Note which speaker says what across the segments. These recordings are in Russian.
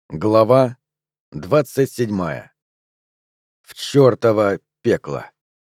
Speaker 1: Глава 27. В чёртово пекло.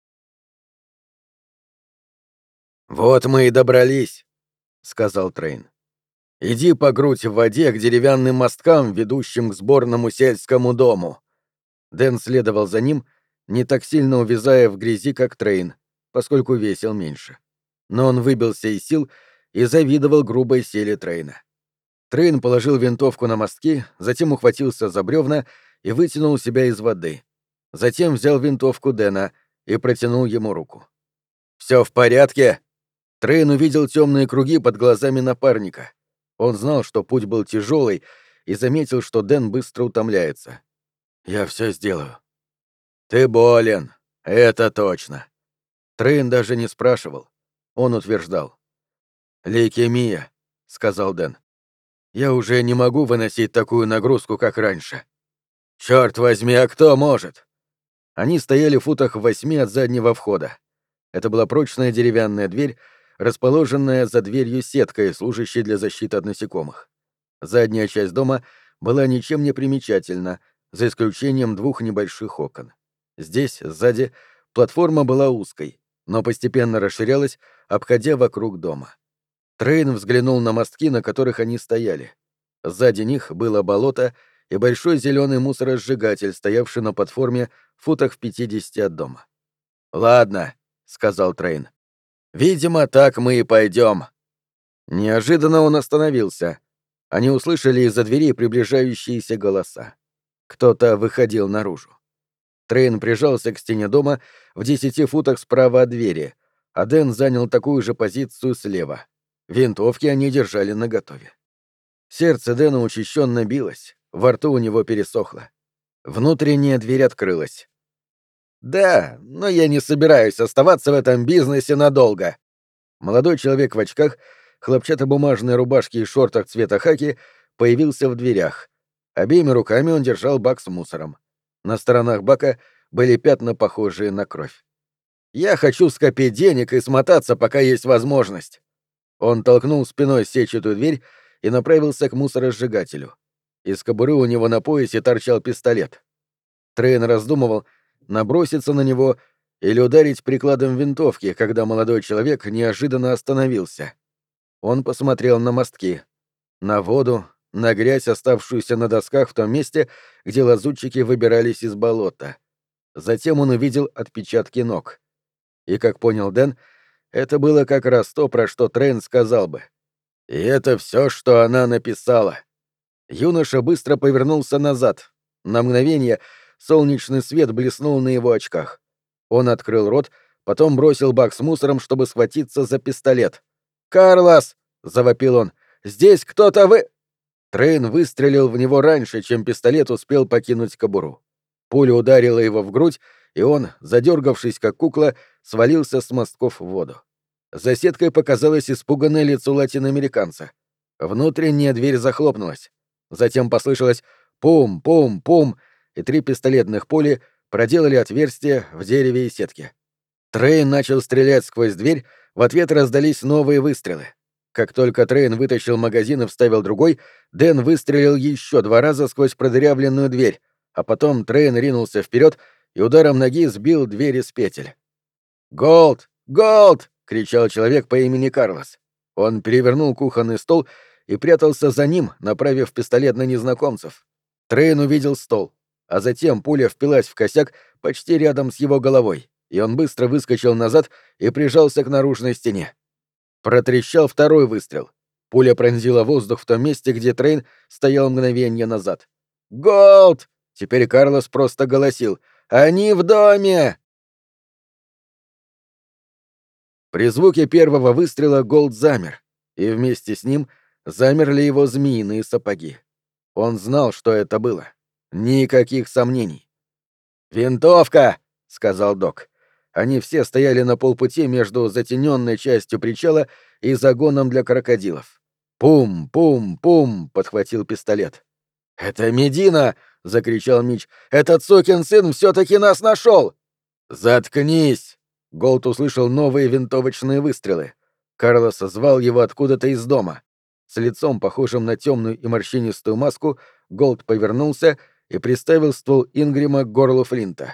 Speaker 1: «Вот мы и добрались», — сказал Трейн. «Иди по грудь в воде к деревянным мосткам, ведущим к сборному сельскому дому». Дэн следовал за ним, не так сильно увязая в грязи, как Трейн, поскольку весил меньше. Но он выбился из сил и завидовал грубой силе Трейна. Трейн положил винтовку на мостки, затем ухватился за бревна и вытянул себя из воды. Затем взял винтовку Дэна и протянул ему руку. «Все в порядке?» Трейн увидел темные круги под глазами напарника. Он знал, что путь был тяжелый, и заметил, что Дэн быстро утомляется. «Я все сделаю». «Ты болен, это точно». Трейн даже не спрашивал. Он утверждал. «Лейкемия», — сказал Дэн. «Я уже не могу выносить такую нагрузку, как раньше». «Чёрт возьми, а кто может?» Они стояли в футах в 8 от заднего входа. Это была прочная деревянная дверь, расположенная за дверью сеткой, служащей для защиты от насекомых. Задняя часть дома была ничем не примечательна, за исключением 2 небольших окон. Здесь, сзади, платформа была узкой, но постепенно расширялась, обходя вокруг дома. Трейн взглянул на мостки, на которых они стояли. Сзади них было болото и большой зеленый мусоросжигатель, стоявший на платформе в футах в 50 от дома. «Ладно», — сказал Трейн. «Видимо, так мы и пойдем». Неожиданно он остановился. Они услышали из-за двери приближающиеся голоса. Кто-то выходил наружу. Трейн прижался к стене дома в 10 футах справа от двери, а Дэн занял такую же позицию слева. Винтовки они держали наготове. Сердце Дэна учащенно билось, во рту у него пересохло. Внутренняя дверь открылась. «Да, но я не собираюсь оставаться в этом бизнесе надолго». Молодой человек в очках, хлопчатобумажной рубашке и шортах цвета хаки появился в дверях. Обеими руками он держал бак с мусором. На сторонах бака были пятна, похожие на кровь. «Я хочу скопить денег и смотаться, пока есть возможность». Он толкнул спиной сетчатую дверь и направился к мусоросжигателю. Из кобуры у него на поясе торчал пистолет. Трейн раздумывал, наброситься на него или ударить прикладом винтовки, когда молодой человек неожиданно остановился. Он посмотрел на мостки, на воду, на грязь, оставшуюся на досках в том месте, где лазутчики выбирались из болота. Затем он увидел отпечатки ног. И, как понял Дэн, это было как раз то, про что Трейн сказал бы. И это все, что она написала. Юноша быстро повернулся назад. На мгновение солнечный свет блеснул на его очках. Он открыл рот, потом бросил бак с мусором, чтобы схватиться за пистолет. «Карлос!» — завопил он. «Здесь кто-то Трейн выстрелил в него раньше, чем пистолет успел покинуть кобуру. Пуля ударила его в грудь, и он, задергавшись как кукла, свалился с мостков в воду. За сеткой показалось испуганное лицо латиноамериканца. Внутренняя дверь захлопнулась. Затем послышалось «пум-пум-пум», и 3 пистолетных пули проделали отверстие в дереве и сетке. Трейн начал стрелять сквозь дверь, в ответ раздались новые выстрелы. Как только Трейн вытащил магазин и вставил другой, Дэн выстрелил еще 2 раза сквозь продырявленную дверь, а потом Трейн ринулся вперед и ударом ноги сбил дверь из петель. «Голд! Голд!» — кричал человек по имени Карлос. Он перевернул кухонный стол и прятался за ним, направив пистолет на незнакомцев. Трейн увидел стол, а затем пуля впилась в косяк почти рядом с его головой, и он быстро выскочил назад и прижался к наружной стене. Протрещал второй выстрел. Пуля пронзила воздух в том месте, где Трейн стоял мгновение назад. «Голд!» — теперь Карлос просто голосил. «Они в доме!» При звуке первого выстрела Голд замер, и вместе с ним замерли его змеиные сапоги. Он знал, что это было. Никаких сомнений. «Винтовка!» — сказал Док. Они все стояли на полпути между затененной частью причала и загоном для крокодилов. «Пум-пум-пум!» — подхватил пистолет. «Это Медина!» — закричал Мич. «Этот сукин сын все-таки нас нашел!» «Заткнись!» — Голд услышал новые винтовочные выстрелы. Карлос звал его откуда-то из дома. С лицом, похожим на темную и морщинистую маску, Голд повернулся и приставил ствол Ингрима к горлу Флинта.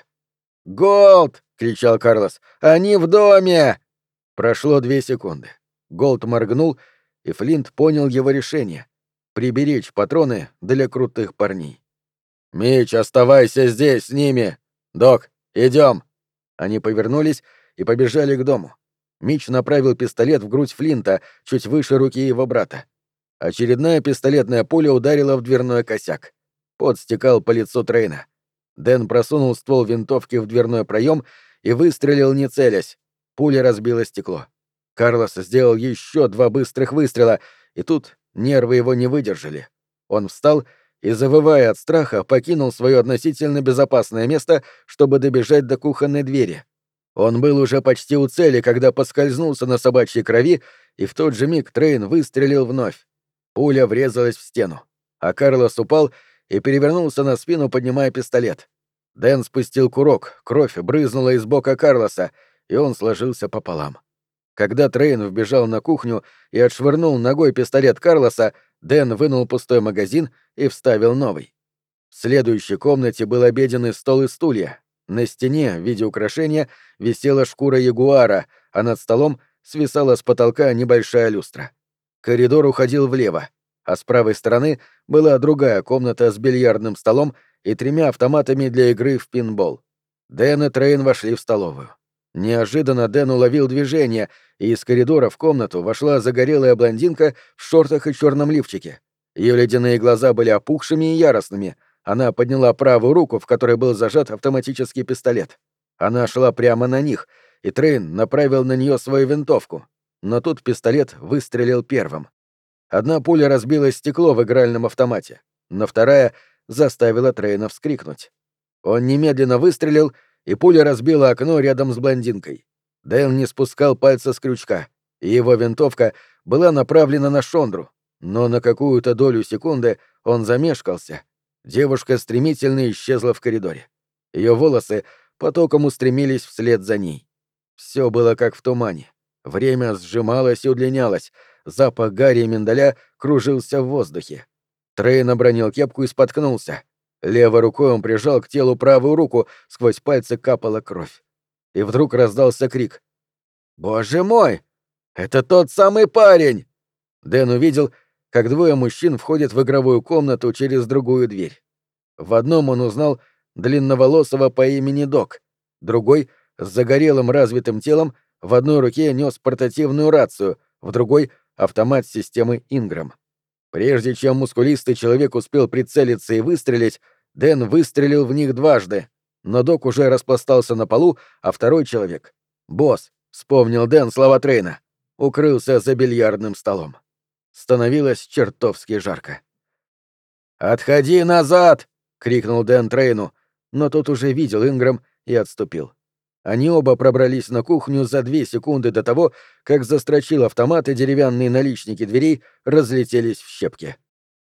Speaker 1: «Голд!» — кричал Карлос. «Они в доме!» Прошло 2 секунды. Голд моргнул, и Флинт понял его решение — приберечь патроны для крутых парней. «Мич, оставайся здесь с ними! Док, идем!» Они повернулись и побежали к дому. Мич направил пистолет в грудь Флинта, чуть выше руки его брата. Очередная пистолетная пуля ударила в дверной косяк. Пот стекал по лицу Трейна. Дэн просунул ствол винтовки в дверной проем и выстрелил, не целясь. Пуля разбила стекло. Карлос сделал еще 2 быстрых выстрела, и тут нервы его не выдержали. Он встал и, завывая от страха, покинул свое относительно безопасное место, чтобы добежать до кухонной двери. Он был уже почти у цели, когда поскользнулся на собачьей крови, и в тот же миг Трейн выстрелил вновь. Пуля врезалась в стену, а Карлос упал и перевернулся на спину, поднимая пистолет. Дэн спустил курок, кровь брызнула из бока Карлоса, и он сложился пополам. Когда Трейн вбежал на кухню и отшвырнул ногой пистолет Карлоса, Дэн вынул пустой магазин и вставил новый. В следующей комнате был обеденный стол и стулья. На стене, в виде украшения, висела шкура ягуара, а над столом свисала с потолка небольшая люстра. Коридор уходил влево, а с правой стороны была другая комната с бильярдным столом и 3 автоматами для игры в пинбол. Дэн и Трейн вошли в столовую. Неожиданно Дэн уловил движение, и из коридора в комнату вошла загорелая блондинка в шортах и черном лифчике. Ее ледяные глаза были опухшими и яростными. Она подняла правую руку, в которой был зажат автоматический пистолет. Она шла прямо на них, и Трейн направил на нее свою винтовку. Но тут пистолет выстрелил первым. Одна пуля разбила стекло в игральном автомате, но вторая заставила Трейна вскрикнуть. Он немедленно выстрелил, и пуля разбила окно рядом с блондинкой. Дэн не спускал пальца с крючка, и его винтовка была направлена на Шондру, но на какую-то долю секунды он замешкался. Девушка стремительно исчезла в коридоре. Ее волосы потоком устремились вслед за ней. Все было как в тумане. Время сжималось и удлинялось, запах гари и миндаля кружился в воздухе. Трейн обронил кепку и споткнулся. Левой рукой он прижал к телу правую руку, сквозь пальцы капала кровь. И вдруг раздался крик. «Боже мой! Это тот самый парень!» Дэн увидел, как 2 мужчин входят в игровую комнату через другую дверь. В одном он узнал длинноволосого по имени Док, другой, с загорелым развитым телом, в одной руке нес портативную рацию, в другой — автомат системы Инграм. Прежде чем мускулистый человек успел прицелиться и выстрелить, Дэн выстрелил в них дважды, но Док уже распластался на полу, а второй человек — босс, вспомнил Дэн слова Трейна, укрылся за бильярдным столом. Становилось чертовски жарко. «Отходи назад!» — крикнул Дэн Трейну, но тот уже видел Инграм и отступил. Они оба пробрались на кухню за 2 секунды до того, как застрочил автомат, и деревянные наличники дверей разлетелись в щепки.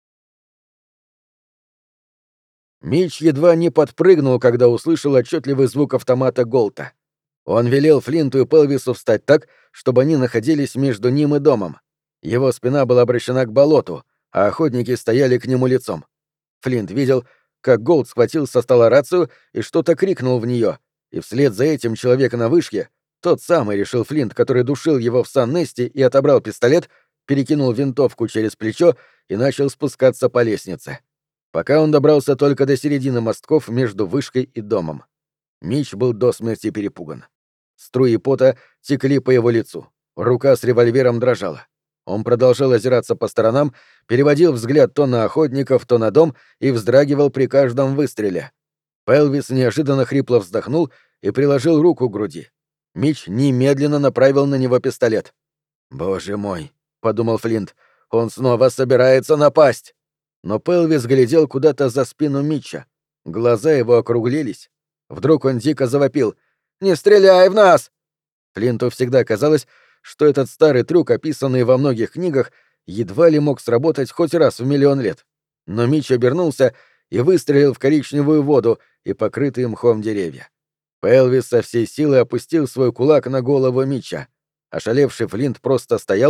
Speaker 1: Мич едва не подпрыгнул, когда услышал отчетливый звук автомата Голта. Он велел Флинту и Пелвису встать так, чтобы они находились между ним и домом. Его спина была обращена к болоту, а охотники стояли к нему лицом. Флинт видел, как Голд схватил со стола рацию и что-то крикнул в нее, и вслед за этим человек на вышке, тот самый, решил Флинт, который душил его в Сан-Несте и отобрал пистолет, перекинул винтовку через плечо и начал спускаться по лестнице. Пока он добрался только до середины мостков между вышкой и домом. Мич был до смерти перепуган. Струи пота текли по его лицу. Рука с револьвером дрожала. Он продолжал озираться по сторонам, переводил взгляд то на охотников, то на дом и вздрагивал при каждом выстреле. Пелвис неожиданно хрипло вздохнул и приложил руку к груди. Мич немедленно направил на него пистолет. «Боже мой», — подумал Флинт, — «он снова собирается напасть». Но Пелвис глядел куда-то за спину Митча. Глаза его округлились. Вдруг он дико завопил: «Не стреляй в нас!» Флинту всегда казалось, что этот старый трюк, описанный во многих книгах, едва ли мог сработать хоть раз в миллион лет. Но Митч обернулся и выстрелил в коричневую воду и покрытые мхом деревья. Пелвис со всей силы опустил свой кулак на голову Митча. Ошалевший Флинт просто стоял,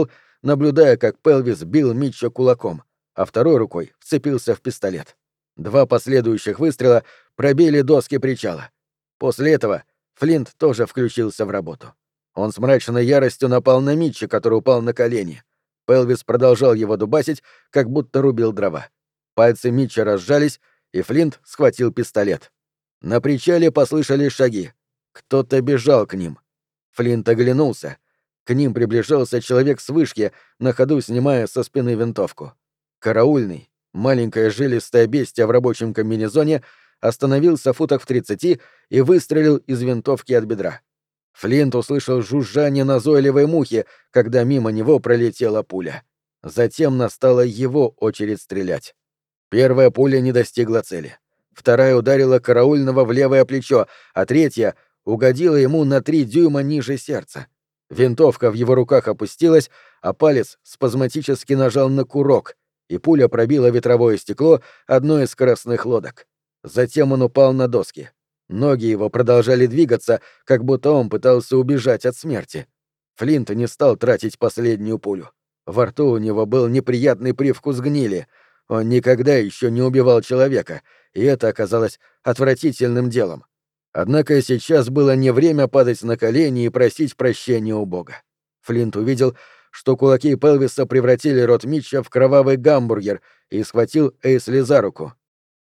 Speaker 1: наблюдая, как Пелвис бил Митча кулаком, а второй рукой вцепился в пистолет. 2 последующих выстрела пробили доски причала. После этого Флинт тоже включился в работу. Он с мрачной яростью напал на Митча, который упал на колени. Пелвис продолжал его дубасить, как будто рубил дрова. Пальцы Митча разжались, и Флинт схватил пистолет. На причале послышались шаги. Кто-то бежал к ним. Флинт оглянулся. К ним приближался человек с вышки, на ходу снимая со спины винтовку. Караульный, маленькое жилистое бестие в рабочем комбинезоне, остановился в футах в 30 и выстрелил из винтовки от бедра. Флинт услышал жужжание назойливой мухи, когда мимо него пролетела пуля. Затем настала его очередь стрелять. Первая пуля не достигла цели. Вторая ударила караульного в левое плечо, а третья угодила ему на 3 дюйма ниже сердца. Винтовка в его руках опустилась, а палец спазматически нажал на курок, и пуля пробила ветровое стекло одной из скоростных лодок. Затем он упал на доски. Ноги его продолжали двигаться, как будто он пытался убежать от смерти. Флинт не стал тратить последнюю пулю. Во рту у него был неприятный привкус гнили. Он никогда еще не убивал человека, и это оказалось отвратительным делом. Однако сейчас было не время падать на колени и просить прощения у Бога. Флинт увидел, что кулаки Пелвиса превратили рот Митча в кровавый гамбургер, и схватил Эйсли за руку.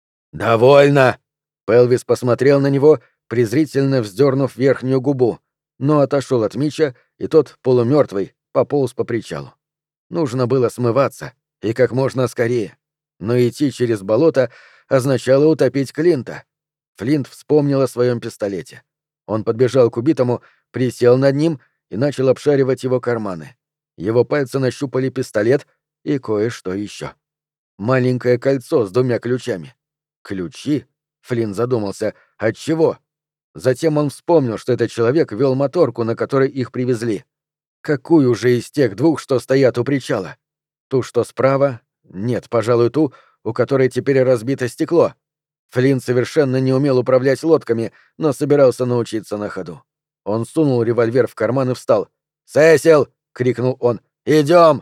Speaker 1: «Довольно!» Пелвис посмотрел на него, презрительно вздернув верхнюю губу, но отошел от Митча, и тот, полумертвый, пополз по причалу. Нужно было смываться, и как можно скорее. Но идти через болото означало утопить Клинта. Флинт вспомнил о своем пистолете. Он подбежал к убитому, присел над ним и начал обшаривать его карманы. Его пальцы нащупали пистолет и кое-что еще. Маленькое кольцо с 2 ключами. Ключи? Флинт задумался. От чего? Затем он вспомнил, что этот человек вел моторку, на которой их привезли. Какую же из тех 2, что стоят у причала? Ту, что справа? Нет, пожалуй, ту, у которой теперь разбито стекло. Флинт совершенно не умел управлять лодками, но собирался научиться на ходу. Он сунул револьвер в карман и встал. «Сесил!» — крикнул он. «Идем!»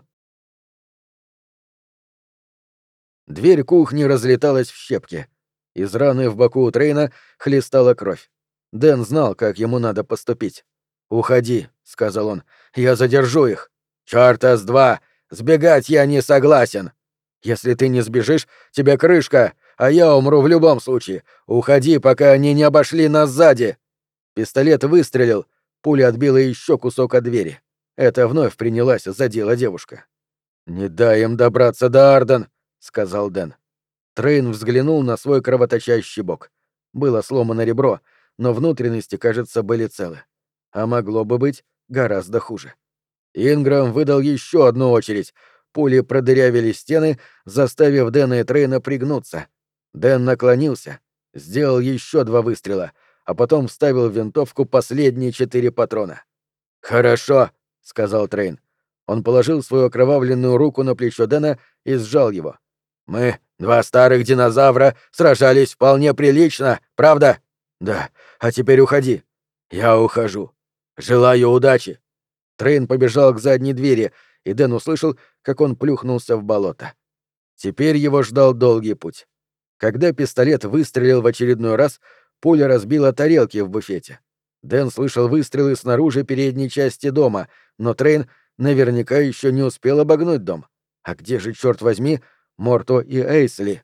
Speaker 1: Дверь кухни разлеталась в щепки. Из раны в боку у Трейна хлестала кровь. Дэн знал, как ему надо поступить. «Уходи», — сказал он. «Я задержу их». «Чёрта с 2! Сбегать я не согласен!» «Если ты не сбежишь, тебе крышка, а я умру в любом случае. Уходи, пока они не обошли нас сзади». Пистолет выстрелил, пуля отбила еще кусок от двери. Это вновь принялась за дело девушка. «Не дай им добраться до Арден», — сказал Дэн. Трейн взглянул на свой кровоточащий бок. Было сломано ребро, но внутренности, кажется, были целы. А могло бы быть гораздо хуже. Инграм выдал еще одну очередь. Пули продырявили стены, заставив Дэна и Трейна пригнуться. Дэн наклонился, сделал еще 2 выстрела, а потом вставил в винтовку последние 4 патрона. «Хорошо», — сказал Трейн. Он положил свою окровавленную руку на плечо Дэна и сжал его. «Мы, 2 старых динозавра, сражались вполне прилично, правда?» «Да. А теперь уходи». «Я ухожу. Желаю удачи». Трейн побежал к задней двери, и Дэн услышал, как он плюхнулся в болото. Теперь его ждал долгий путь. Когда пистолет выстрелил в очередной раз, пуля разбила тарелки в буфете. Дэн слышал выстрелы снаружи передней части дома, но Трейн наверняка еще не успел обогнуть дом. А где же, черт возьми, Морто и Эйсли?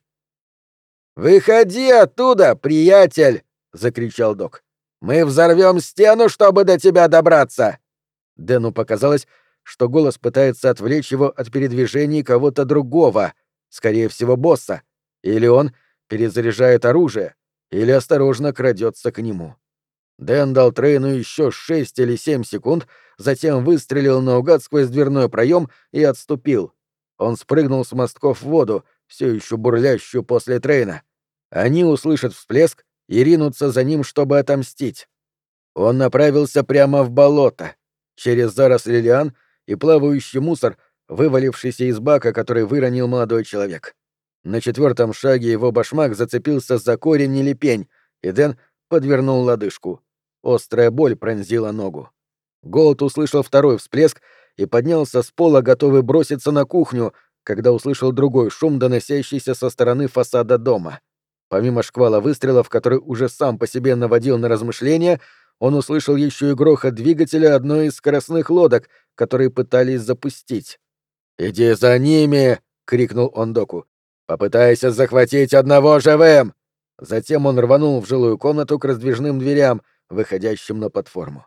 Speaker 1: «Выходи оттуда, приятель!» — закричал Док. «Мы взорвем стену, чтобы до тебя добраться!» Дэну показалось, что голос пытается отвлечь его от передвижений кого-то другого, скорее всего, босса, или он перезаряжает оружие, или осторожно крадется к нему. Дэн дал Трейну еще 6 или 7 секунд, затем выстрелил наугад сквозь дверной проем и отступил. Он спрыгнул с мостков в воду, все еще бурлящую после Трейна. Они услышат всплеск и ринутся за ним, чтобы отомстить. Он направился прямо в болото, через заросли лиан и плавающий мусор, вывалившийся из бака, который выронил молодой человек. На 4-м шаге его башмак зацепился за корень или пень, и Дэн подвернул лодыжку. Острая боль пронзила ногу. Голд услышал второй всплеск и поднялся с пола, готовый броситься на кухню, когда услышал другой шум, доносящийся со стороны фасада дома. Помимо шквала выстрелов, который уже сам по себе наводил на размышления, он услышал еще и грохот двигателя одной из скоростных лодок, которые пытались запустить. «Иди за ними!» — крикнул он доку. «Попытайся захватить одного живым!» Затем он рванул в жилую комнату к раздвижным дверям, выходящим на платформу.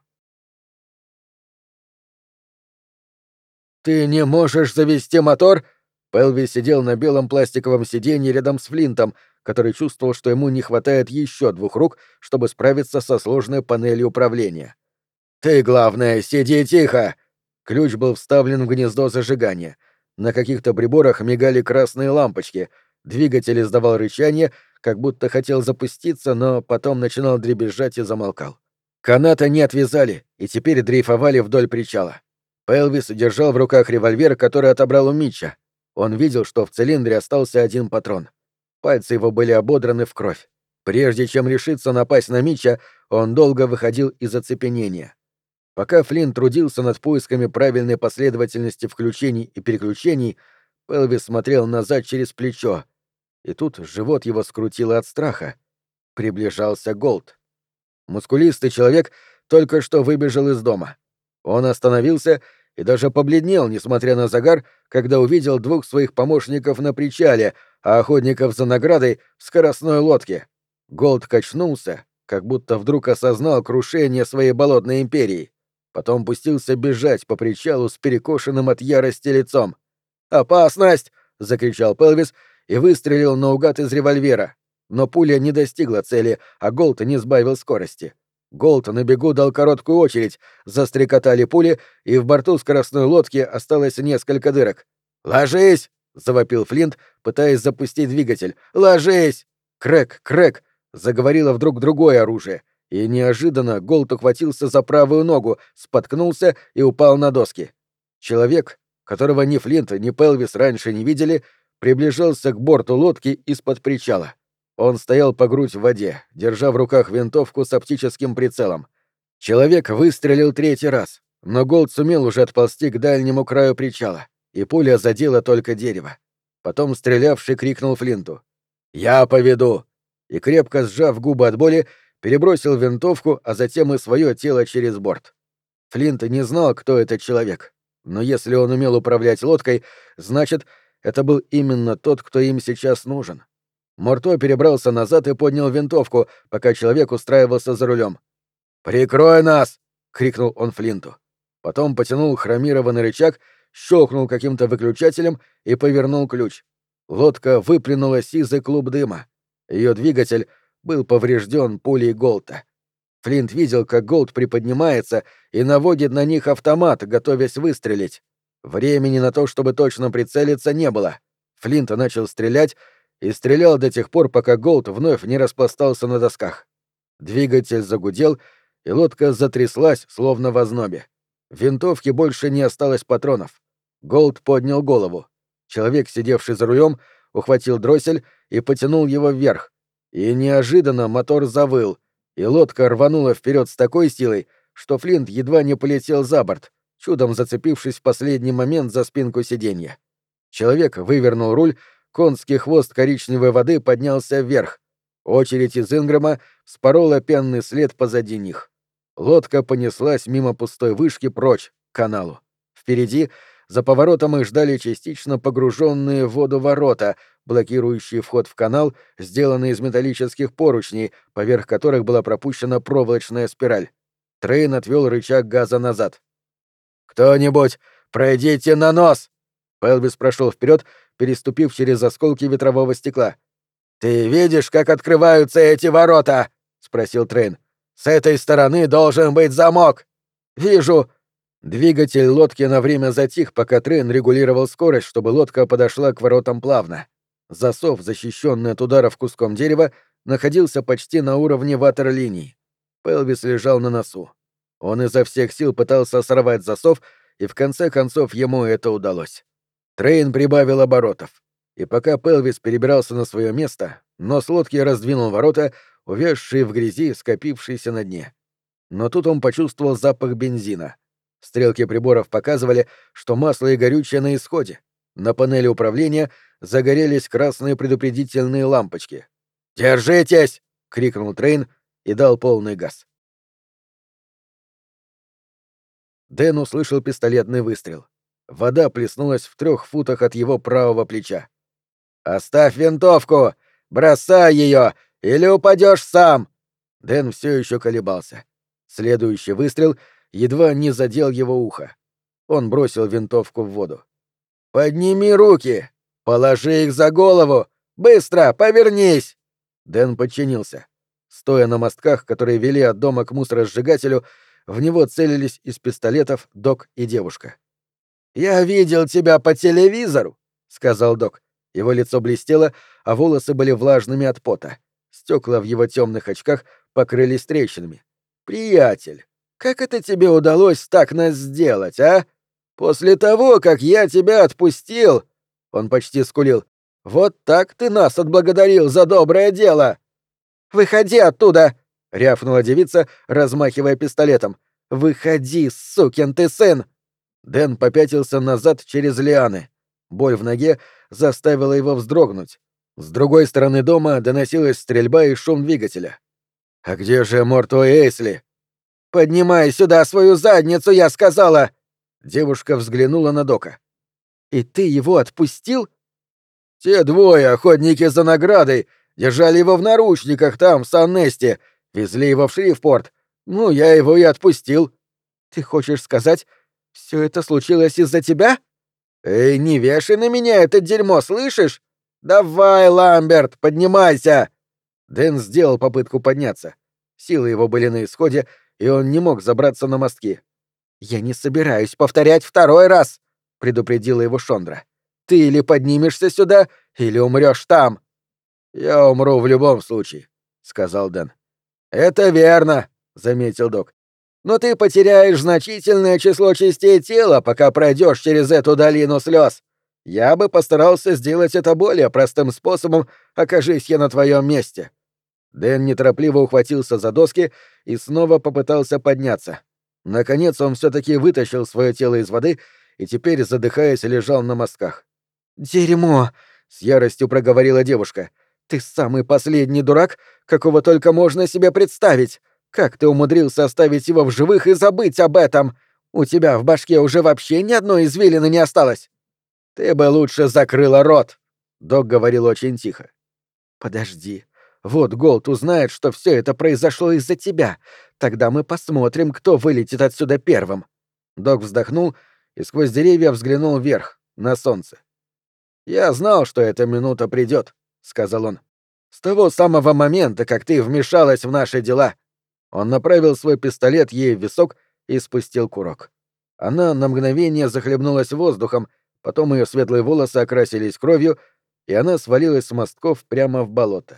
Speaker 1: «Ты не можешь завести мотор?» Пэлви сидел на белом пластиковом сиденье рядом с Флинтом, который чувствовал, что ему не хватает еще 2 рук, чтобы справиться со сложной панелью управления. «Ты, главное, сиди тихо!» Ключ был вставлен в гнездо зажигания. На каких-то приборах мигали красные лампочки. Двигатель издавал рычание, как будто хотел запуститься, но потом начинал дребезжать и замолкал. Каната не отвязали и теперь дрейфовали вдоль причала. Пэлвис держал в руках револьвер, который отобрал у Митча. Он видел, что в цилиндре остался 1 патрон. Пальцы его были ободраны в кровь. Прежде чем решиться напасть на Митча, он долго выходил из оцепенения. Пока Флинт трудился над поисками правильной последовательности включений и переключений, Пэлвис смотрел назад через плечо. И тут живот его скрутило от страха. Приближался Голд. Мускулистый человек только что выбежал из дома. Он остановился и даже побледнел, несмотря на загар, когда увидел 2 своих помощников на причале, а охотников за наградой в скоростной лодке. Голд качнулся, как будто вдруг осознал крушение своей болотной империи. Потом пустился бежать по причалу с перекошенным от ярости лицом. «Опасность!» — закричал Пэлвис и выстрелил наугад из револьвера. Но пуля не достигла цели, а Голд не сбавил скорости. Голд на бегу дал короткую очередь, застрекотали пули, и в борту скоростной лодки осталось несколько дырок. «Ложись!» — завопил Флинт, пытаясь запустить двигатель. «Ложись!» «Крэк! Крэк!» — заговорило вдруг другое оружие, и неожиданно Голд ухватился за правую ногу, споткнулся и упал на доски. Человек, которого ни Флинт, ни Пэлвис раньше не видели, приближался к борту лодки из-под причала. Он стоял по грудь в воде, держа в руках винтовку с оптическим прицелом. Человек выстрелил 3-й раз, но Голд сумел уже отползти к дальнему краю причала, и пуля задела только дерево. Потом стрелявший крикнул Флинту: «Я поведу!» и, крепко сжав губы от боли, перебросил винтовку, а затем и свое тело через борт. Флинт не знал, кто этот человек, но если он умел управлять лодкой, значит, это был именно тот, кто им сейчас нужен. Морто перебрался назад и поднял винтовку, пока человек устраивался за рулем. «Прикрой нас!» — крикнул он Флинту. Потом потянул хромированный рычаг, щелкнул каким-то выключателем и повернул ключ. Лодка выплюнула сизый клуб дыма. Ее двигатель был поврежден пулей Голта. Флинт видел, как Голд приподнимается и наводит на них автомат, готовясь выстрелить. Времени на то, чтобы точно прицелиться, не было. Флинт начал стрелять и стрелял до тех пор, пока Голд вновь не распластался на досках. Двигатель загудел, и лодка затряслась, словно в ознобе. В винтовке больше не осталось патронов. Голд поднял голову. Человек, сидевший за рулем, ухватил дроссель и потянул его вверх. И неожиданно мотор завыл, и лодка рванула вперед с такой силой, что Флинт едва не полетел за борт, чудом зацепившись в последний момент за спинку сиденья. Человек вывернул руль, конский хвост коричневой воды поднялся вверх. Очередь из Инграма спорола пенный след позади них. Лодка понеслась мимо пустой вышки прочь, к каналу. Впереди, за поворотом, их ждали частично погруженные в воду ворота, блокирующие вход в канал, сделанные из металлических поручней, поверх которых была пропущена проволочная спираль. Трейн отвел рычаг газа назад. «Кто-нибудь, пройдите на нос!» Пэлвис прошел вперед, переступив через осколки ветрового стекла. «Ты видишь, как открываются эти ворота?» — спросил Трейн. «С этой стороны должен быть замок». «Вижу». Двигатель лодки на время затих, пока Трейн регулировал скорость, чтобы лодка подошла к воротам плавно. Засов, защищенный от ударов куском дерева, находился почти на уровне ватерлинии. Пэлвис лежал на носу. Он изо всех сил пытался сорвать засов, и в конце концов ему это удалось. Трейн прибавил оборотов. И пока Пэлвис перебирался на свое место, нос лодки раздвинул ворота, увязшие в грязи, скопившиеся на дне. Но тут он почувствовал запах бензина. Стрелки приборов показывали, что масло и горючее на исходе. На панели управления загорелись красные предупредительные лампочки. «Держитесь!» — крикнул Трейн и дал полный газ. Дэн услышал пистолетный выстрел. Вода плеснулась в 3 футах от его правого плеча. «Оставь винтовку! Бросай ее! Или упадешь сам!» Дэн все еще колебался. Следующий выстрел едва не задел его ухо. Он бросил винтовку в воду. «Подними руки! Положи их за голову! Быстро! Повернись!» Дэн подчинился. Стоя на мостках, которые вели от дома к мусоросжигателю, в него целились из пистолетов Док и девушка. «Я видел тебя по телевизору», — сказал Док. Его лицо блестело, а волосы были влажными от пота. Стекла в его темных очках покрылись трещинами. «Приятель, как это тебе удалось так нас сделать, а? После того, как я тебя отпустил...» Он почти скулил. «Вот так ты нас отблагодарил за доброе дело!» «Выходи оттуда!» — рявкнула девица, размахивая пистолетом. «Выходи, сукин ты сын!» Дэн попятился назад через лианы. Боль в ноге заставила его вздрогнуть. С другой стороны дома доносилась стрельба и шум двигателя. «А где же Морто и Эйсли?» «Поднимай сюда свою задницу, я сказала!» Девушка взглянула на Дока. «И ты его отпустил?» «Те двое, охотники за наградой, держали его в наручниках там, в Сан-Несте, везли его в Шрифпорт. Ну, я его и отпустил». «Ты хочешь сказать, все это случилось из-за тебя?» «Эй, не вешай на меня это дерьмо, слышишь? Давай, Ламберт, поднимайся!» Дэн сделал попытку подняться. Силы его были на исходе, и он не мог забраться на мостки. «Я не собираюсь повторять второй раз», — предупредила его Шондра. «Ты или поднимешься сюда, или умрешь там». «Я умру в любом случае», — сказал Дэн. «Это верно», — заметил Док. «Но ты потеряешь значительное число частей тела, пока пройдешь через эту долину слез. Я бы постарался сделать это более простым способом, окажись я на твоем месте». Дэн неторопливо ухватился за доски и снова попытался подняться. Наконец он все-таки вытащил свое тело из воды и теперь, задыхаясь, лежал на мостках. «Дерьмо!» — с яростью проговорила девушка. «Ты самый последний дурак, какого только можно себе представить! Как ты умудрился оставить его в живых и забыть об этом? У тебя в башке уже вообще ни одной извилины не осталось!» «Ты бы лучше закрыла рот!» — Док говорил очень тихо. «Подожди. Вот Голд узнает, что все это произошло из-за тебя. Тогда мы посмотрим, кто вылетит отсюда первым». Док вздохнул и сквозь деревья взглянул вверх, на солнце. «Я знал, что эта минута придет», — сказал он. «С того самого момента, как ты вмешалась в наши дела». Он направил свой пистолет ей в висок и спустил курок. Она на мгновение захлебнулась воздухом, потом ее светлые волосы окрасились кровью, и она свалилась с мостков прямо в болото.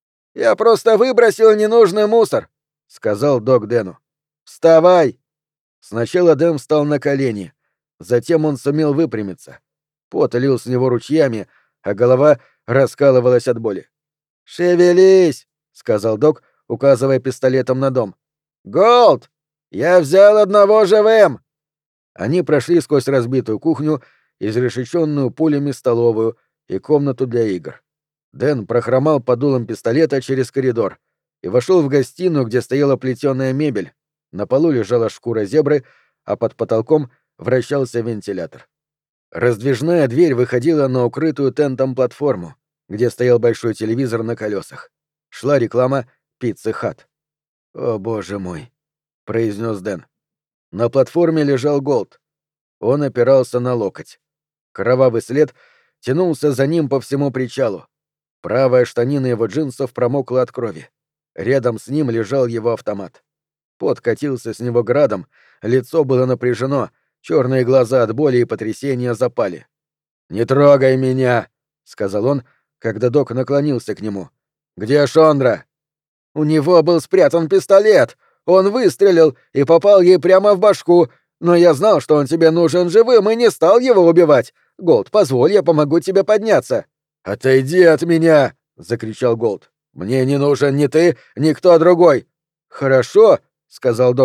Speaker 1: «Я просто выбросил ненужный мусор», — сказал Док Дэну. «Вставай!» Сначала Дэн встал на колени, затем он сумел выпрямиться. Пот лил с него ручьями, а голова раскалывалась от боли. «Шевелись!» — сказал Док, указывая пистолетом на дом. «Голд! Я взял одного живым!» Они прошли сквозь разбитую кухню, изрешеченную пулями столовую и комнату для игр. Дэн прохромал под дулом пистолета через коридор и вошел в гостиную, где стояла плетеная мебель. На полу лежала шкура зебры, а под потолком вращался вентилятор. Раздвижная дверь выходила на укрытую тентом платформу, где стоял большой телевизор на колесах. Шла реклама «Пиццы Хат». «О, боже мой», — произнес Дэн. На платформе лежал Голд. Он опирался на локоть. Кровавый след тянулся за ним по всему причалу. Правая штанина его джинсов промокла от крови. Рядом с ним лежал его автомат. Пот катился с него градом, лицо было напряжено, черные глаза от боли и потрясения запали. «Не трогай меня!» — сказал он, когда Док наклонился к нему. «Где Шондра?» «У него был спрятан пистолет! Он выстрелил и попал ей прямо в башку, но я знал, что он тебе нужен живым, и не стал его убивать. Голд, позволь, я помогу тебе подняться». «Отойди от меня!» — закричал Голд. «Мне не нужен ни ты, ни кто другой». «Хорошо», — сказал Док,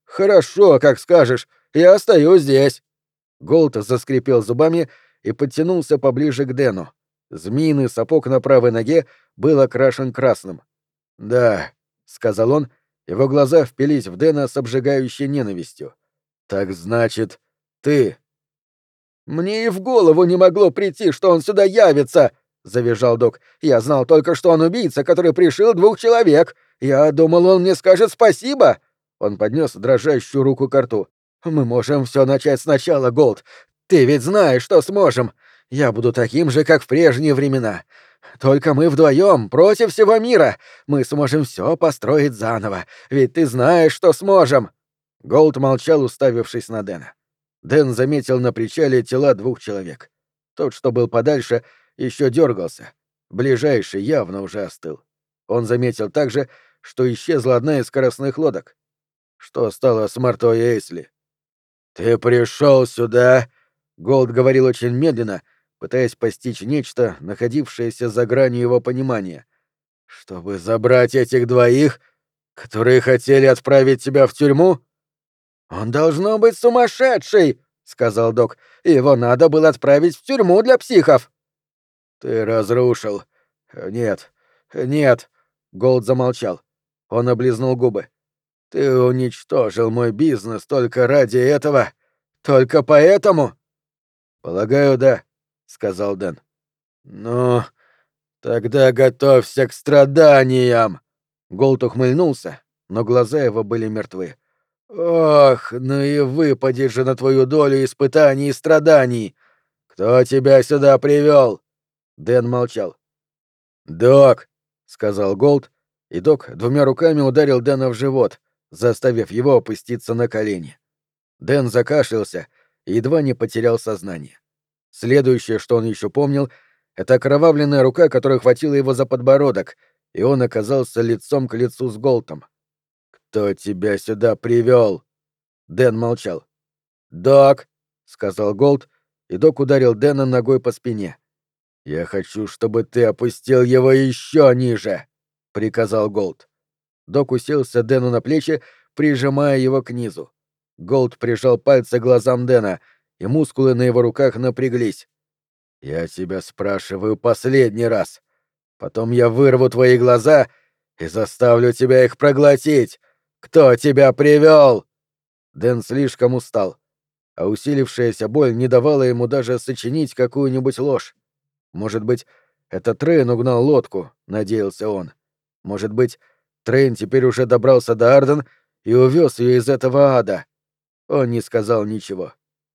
Speaker 1: «Хорошо, как скажешь. Я остаюсь здесь». Голд заскрипел зубами и подтянулся поближе к Дэну. Змеиный сапог на правой ноге был окрашен красным. «Да», — сказал он, его глаза впились в Дэна с обжигающей ненавистью. «Так значит, ты...» «Мне и в голову не могло прийти, что он сюда явится!» — завизжал док. «Я знал только, что он убийца, который пришил 2 человек. Я думал, он мне скажет спасибо!» Он поднес дрожащую руку к рту. «Мы можем все начать сначала, Голд. Ты ведь знаешь, что сможем. Я буду таким же, как в прежние времена. Только мы вдвоем против всего мира. Мы сможем все построить заново. Ведь ты знаешь, что сможем!» Голд молчал, уставившись на Дэна. Дэн заметил на причале тела 2 человек. Тот, что был подальше, еще дергался. Ближайший явно уже остыл. Он заметил также, что исчезла одна из скоростных лодок. Что стало с Мартой Эйсли? «Ты пришел сюда!» — Голд говорил очень медленно, пытаясь постичь нечто, находившееся за гранью его понимания. «Чтобы забрать этих 2, которые хотели отправить тебя в тюрьму?» «Он должно быть сумасшедший!» — сказал док. «Его надо было отправить в тюрьму для психов!» «Ты разрушил...» «Нет, нет...» — Голд замолчал. Он облизнул губы. «Ты уничтожил мой бизнес только ради этого? Только поэтому?» «Полагаю, да», — сказал Дэн. «Ну, тогда готовься к страданиям!» Голд ухмыльнулся, но глаза его были мертвы. «Ох, ну и выпади же на твою долю испытаний и страданий! Кто тебя сюда привел?» Дэн молчал. «Док», — сказал Голд, и док 2 руками ударил Дэна в живот, заставив его опуститься на колени. Дэн закашлялся и едва не потерял сознание. Следующее, что он еще помнил, это окровавленная рука, которая хватила его за подбородок, и он оказался лицом к лицу с Голтом. «Кто тебя сюда привел?» Дэн молчал. «Док», — сказал Голд, и док ударил Дэна ногой по спине. «Я хочу, чтобы ты опустил его еще ниже», — приказал Голд. Док уселся Дэну на плечи, прижимая его к низу. Голд прижал пальцы к глазам Дэна, и мускулы на его руках напряглись. «Я тебя спрашиваю последний раз. Потом я вырву твои глаза и заставлю тебя их проглотить. Кто тебя привел?» Дэн слишком устал, а усилившаяся боль не давала ему даже сочинить какую-нибудь ложь. Может быть, это Трейн угнал лодку, надеялся он. Может быть, Трейн теперь уже добрался до Арден и увез ее из этого ада. Он не сказал ничего.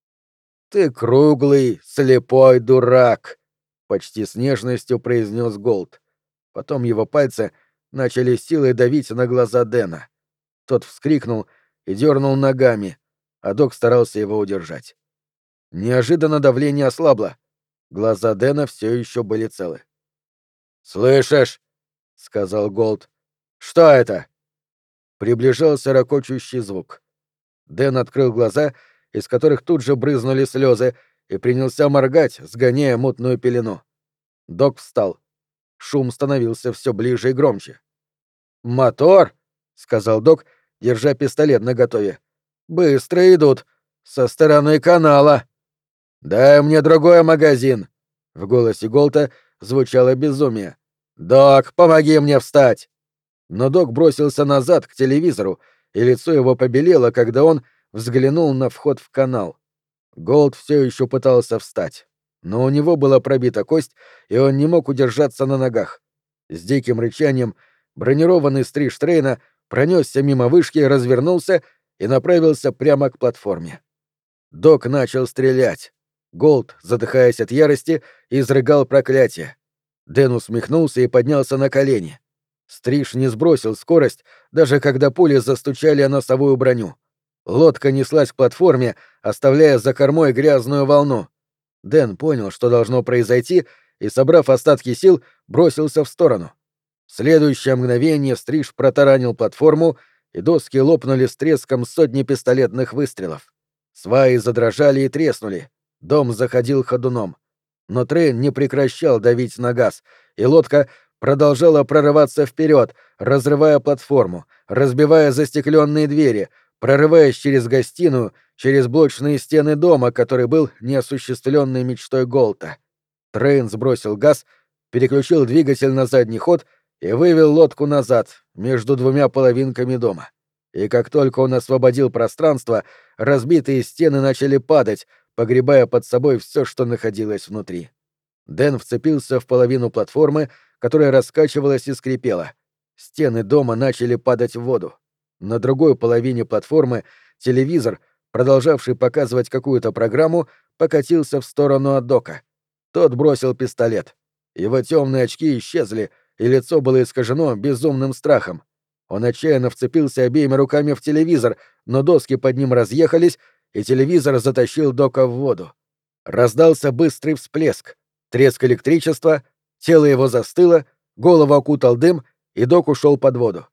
Speaker 1: «Ты круглый, слепой дурак», — почти с нежностью произнес Голд. Потом его пальцы начали силой давить на глаза Дэна. Тот вскрикнул и дернул ногами, а док старался его удержать. Неожиданно давление ослабло. Глаза Дэна все еще были целы. «Слышишь?» — сказал Голд. «Что это?» Приближался ракочущий звук. Дэн открыл глаза, из которых тут же брызнули слезы, и принялся моргать, сгоняя мутную пелену. Док встал. Шум становился все ближе и громче. «Мотор!» — сказал док, держа пистолет наготове. «Быстро идут! Со стороны канала!» «Дай мне другой магазин!» В голосе Голта звучало безумие. «Док, помоги мне встать!» Но док бросился назад к телевизору, и лицо его побелело, когда он взглянул на вход в канал. Голд все еще пытался встать, но у него была пробита кость, и он не мог удержаться на ногах. С диким рычанием бронированный стриж Трейна пронесся мимо вышки, развернулся и направился прямо к платформе. Док начал стрелять. Голд, задыхаясь от ярости, изрыгал проклятие. Дэн усмехнулся и поднялся на колени. Стриж не сбросил скорость, даже когда пули застучали о носовую броню. Лодка неслась к платформе, оставляя за кормой грязную волну. Дэн понял, что должно произойти, и, собрав остатки сил, бросился в сторону. В следующее мгновение Стриж протаранил платформу, и доски лопнули с треском сотни пистолетных выстрелов. Сваи задрожали и треснули. Дом заходил ходуном. Но Трейн не прекращал давить на газ, и лодка продолжала прорываться вперед, разрывая платформу, разбивая застекленные двери, прорываясь через гостиную, через блочные стены дома, который был неосуществленной мечтой Голта. Трейн сбросил газ, переключил двигатель на задний ход и вывел лодку назад, между двумя половинками дома. И как только он освободил пространство, разбитые стены начали падать, погребая под собой все, что находилось внутри. Дэн вцепился в половину платформы, которая раскачивалась и скрипела. Стены дома начали падать в воду. На другой половине платформы телевизор, продолжавший показывать какую-то программу, покатился в сторону от дока. Тот бросил пистолет. Его темные очки исчезли, и лицо было искажено безумным страхом. Он отчаянно вцепился обеими руками в телевизор, но доски под ним разъехались, и телевизор затащил дока в воду. Раздался быстрый всплеск, треск электричества, тело его застыло, голову окутал дым, и док ушел под воду.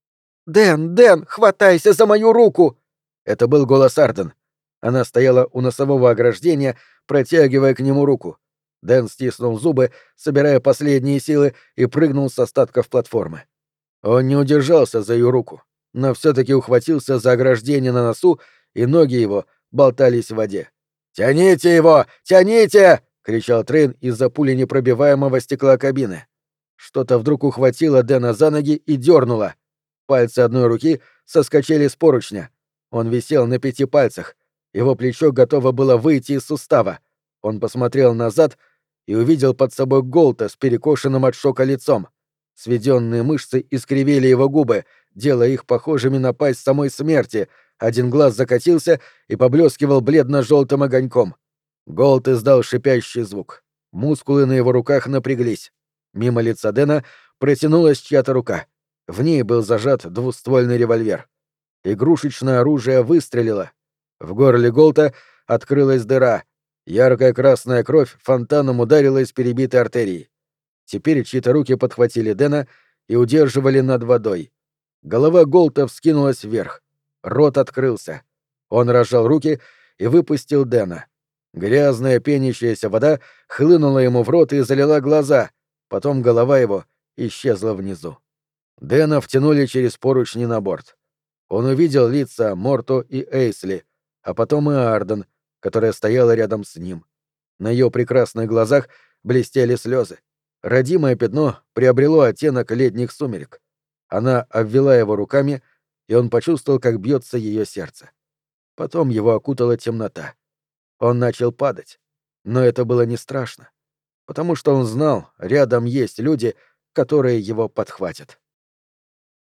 Speaker 1: «Дэн, Дэн, хватайся за мою руку!» Это был голос Арден. Она стояла у носового ограждения, протягивая к нему руку. Дэн стиснул зубы, собирая последние силы, и прыгнул с остатков платформы. Он не удержался за ее руку, но все-таки ухватился за ограждение на носу, и ноги его болтались в воде. «Тяните его! Тяните!» — кричал Трейн из-за пуленепробиваемого стекла кабины. Что-то вдруг ухватило Дэна за ноги и дернуло. Пальцы одной руки соскочили с поручня. Он висел на 5 пальцах. Его плечо готово было выйти из сустава. Он посмотрел назад и увидел под собой Голта с перекошенным от шока лицом. Сведенные мышцы искривили его губы, делая их похожими на пасть самой смерти. Один глаз закатился и поблескивал бледно-желтым огоньком. Голт издал шипящий звук. Мускулы на его руках напряглись. Мимо лица Дэна протянулась чья-то рука. В ней был зажат двуствольный револьвер. Игрушечное оружие выстрелило. В горле Голта открылась дыра. Яркая красная кровь фонтаном ударила из перебитой артерии. Теперь чьи-то руки подхватили Дэна и удерживали над водой. Голова Голта вскинулась вверх. Рот открылся. Он разжал руки и выпустил Дэна. Грязная пенящаяся вода хлынула ему в рот и залила глаза. Потом голова его исчезла внизу. Дэна втянули через поручни на борт. Он увидел лица Морто и Эйсли, а потом и Арден, которая стояла рядом с ним. На ее прекрасных глазах блестели слезы. Родимое пятно приобрело оттенок летних сумерек. Она обвела его руками, и он почувствовал, как бьется ее сердце. Потом его окутала темнота. Он начал падать, но это было не страшно, потому что он знал, рядом есть люди, которые его подхватят.